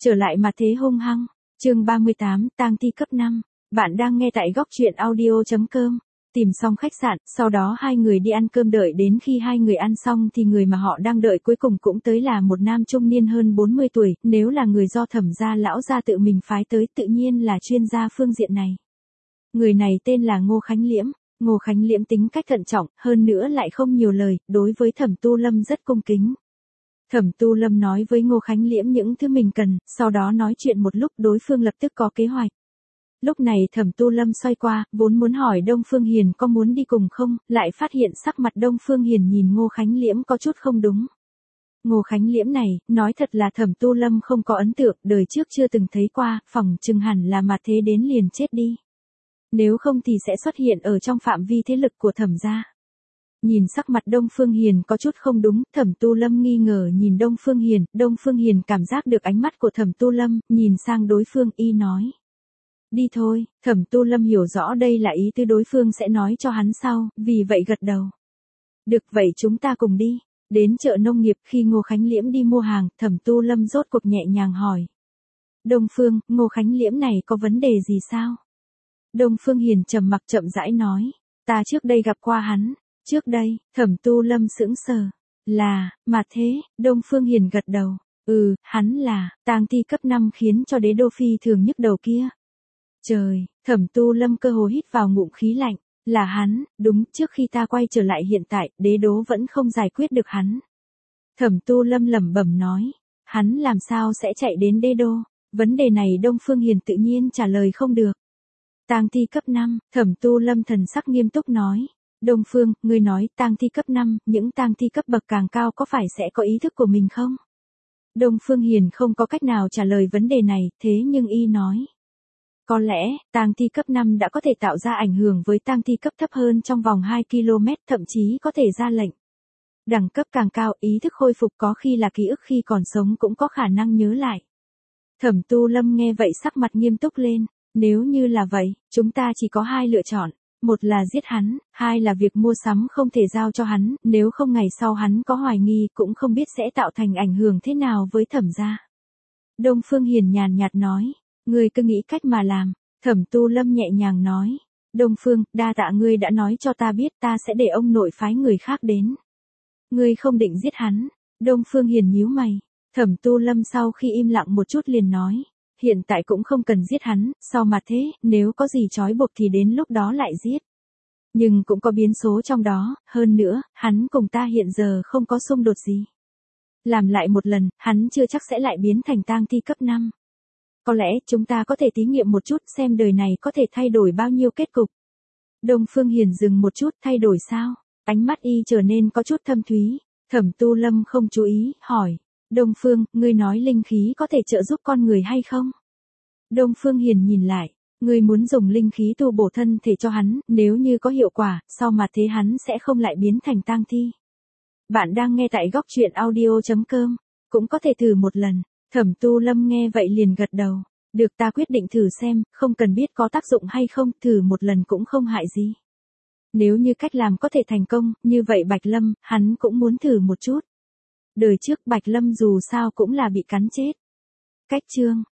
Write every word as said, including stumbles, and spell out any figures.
Trở lại mà thế hung hăng. Chương ba mươi tám, tang thi cấp năm. Bạn đang nghe tại góc truyện audio chấm com. Tìm xong khách sạn, sau đó hai người đi ăn cơm, đợi đến khi hai người ăn xong thì người mà họ đang đợi cuối cùng cũng tới, là một nam trung niên hơn bốn mươi tuổi, nếu là người do Thẩm gia lão gia tự mình phái tới, tự nhiên là chuyên gia phương diện này. Người này tên là Ngô Khánh Liễm. Ngô Khánh Liễm tính cách thận trọng, hơn nữa lại không nhiều lời, đối với Thẩm Tu Lâm rất cung kính. Thẩm Tu Lâm nói với Ngô Khánh Liễm những thứ mình cần, sau đó nói chuyện một lúc đối phương lập tức có kế hoạch. Lúc này Thẩm Tu Lâm xoay qua, vốn muốn hỏi Đông Phương Hiền có muốn đi cùng không, lại phát hiện sắc mặt Đông Phương Hiền nhìn Ngô Khánh Liễm có chút không đúng. Ngô Khánh Liễm này, nói thật là Thẩm Tu Lâm không có ấn tượng, đời trước chưa từng thấy qua, phỏng chừng hẳn là mà thế đến liền chết đi. Nếu không thì sẽ xuất hiện ở trong phạm vi thế lực của Thẩm gia. Nhìn sắc mặt Đông Phương Hiền có chút không đúng, Thẩm Tu Lâm nghi ngờ nhìn Đông Phương Hiền, Đông Phương Hiền cảm giác được ánh mắt của Thẩm Tu Lâm, nhìn sang đối phương y nói. Đi thôi, Thẩm Tu Lâm hiểu rõ đây là ý tứ đối phương sẽ nói cho hắn sau, vì vậy gật đầu. Được vậy chúng ta cùng đi. Đến chợ nông nghiệp, khi Ngô Khánh Liễm đi mua hàng, Thẩm Tu Lâm rốt cuộc nhẹ nhàng hỏi. Đông Phương, Ngô Khánh Liễm này có vấn đề gì sao? Đông Phương Hiền trầm mặc chậm rãi nói. Ta trước đây gặp qua hắn. Trước đây, Thẩm Tu Lâm sững sờ. Là, mà thế, Đông Phương Hiền gật đầu. Ừ, hắn là, tang thi cấp năm khiến cho đế đô phi thường nhức đầu kia. Trời, Thẩm Tu Lâm cơ hồ hít vào ngụm khí lạnh. Là hắn, đúng, trước khi ta quay trở lại hiện tại, đế đô vẫn không giải quyết được hắn. Thẩm Tu Lâm lẩm bẩm nói. Hắn làm sao sẽ chạy đến đế đô? Vấn đề này Đông Phương Hiền tự nhiên trả lời không được. Tang thi cấp năm, Thẩm Tu Lâm thần sắc nghiêm túc nói. Đông Phương, ngươi nói tang thi cấp năm, những tang thi cấp bậc càng cao có phải sẽ có ý thức của mình không? Đông Phương Hiền không có cách nào trả lời vấn đề này, thế nhưng y nói. Có lẽ, tang thi cấp năm đã có thể tạo ra ảnh hưởng với tang thi cấp thấp hơn trong vòng hai ki lô mét, thậm chí có thể ra lệnh. Đẳng cấp càng cao, ý thức khôi phục có khi là ký ức khi còn sống cũng có khả năng nhớ lại. Thẩm Tu Lâm nghe vậy sắc mặt nghiêm túc lên. Nếu như là vậy, chúng ta chỉ có hai lựa chọn. Một là giết hắn, hai là việc mua sắm không thể giao cho hắn, nếu không ngày sau hắn có hoài nghi cũng không biết sẽ tạo thành ảnh hưởng thế nào với Thẩm gia. Đông Phương Hiền nhàn nhạt nói, ngươi cứ nghĩ cách mà làm. Thẩm Tu Lâm nhẹ nhàng nói, Đông Phương, đa tạ ngươi đã nói cho ta biết, ta sẽ để ông nội phái người khác đến. Ngươi không định giết hắn. Đông Phương Hiền nhíu mày. Thẩm Tu Lâm sau khi im lặng một chút liền nói. Hiện tại cũng không cần giết hắn, sau mà thế, nếu có gì trói buộc thì đến lúc đó lại giết. Nhưng cũng có biến số trong đó, hơn nữa, hắn cùng ta hiện giờ không có xung đột gì. Làm lại một lần, hắn chưa chắc sẽ lại biến thành tang thi cấp năm. Có lẽ chúng ta có thể thí nghiệm một chút xem đời này có thể thay đổi bao nhiêu kết cục. Đông Phương Hiền dừng một chút, thay đổi sao? Ánh mắt y trở nên có chút thâm thúy. Thẩm Tu Lâm không chú ý, hỏi. Đông Phương, ngươi nói linh khí có thể trợ giúp con người hay không? Đông Phương Hiền nhìn lại, ngươi muốn dùng linh khí tu bổ thân thể cho hắn, nếu như có hiệu quả, sau mà thế hắn sẽ không lại biến thành tang thi. Bạn đang nghe tại góc truyện audio chấm com, cũng có thể thử một lần. Thẩm Tu Lâm nghe vậy liền gật đầu. Được, ta quyết định thử xem, không cần biết có tác dụng hay không, thử một lần cũng không hại gì. Nếu như cách làm có thể thành công, như vậy Bạch Lâm, hắn cũng muốn thử một chút. Đời trước Bạch Lâm dù sao cũng là bị cắn chết. Cách chương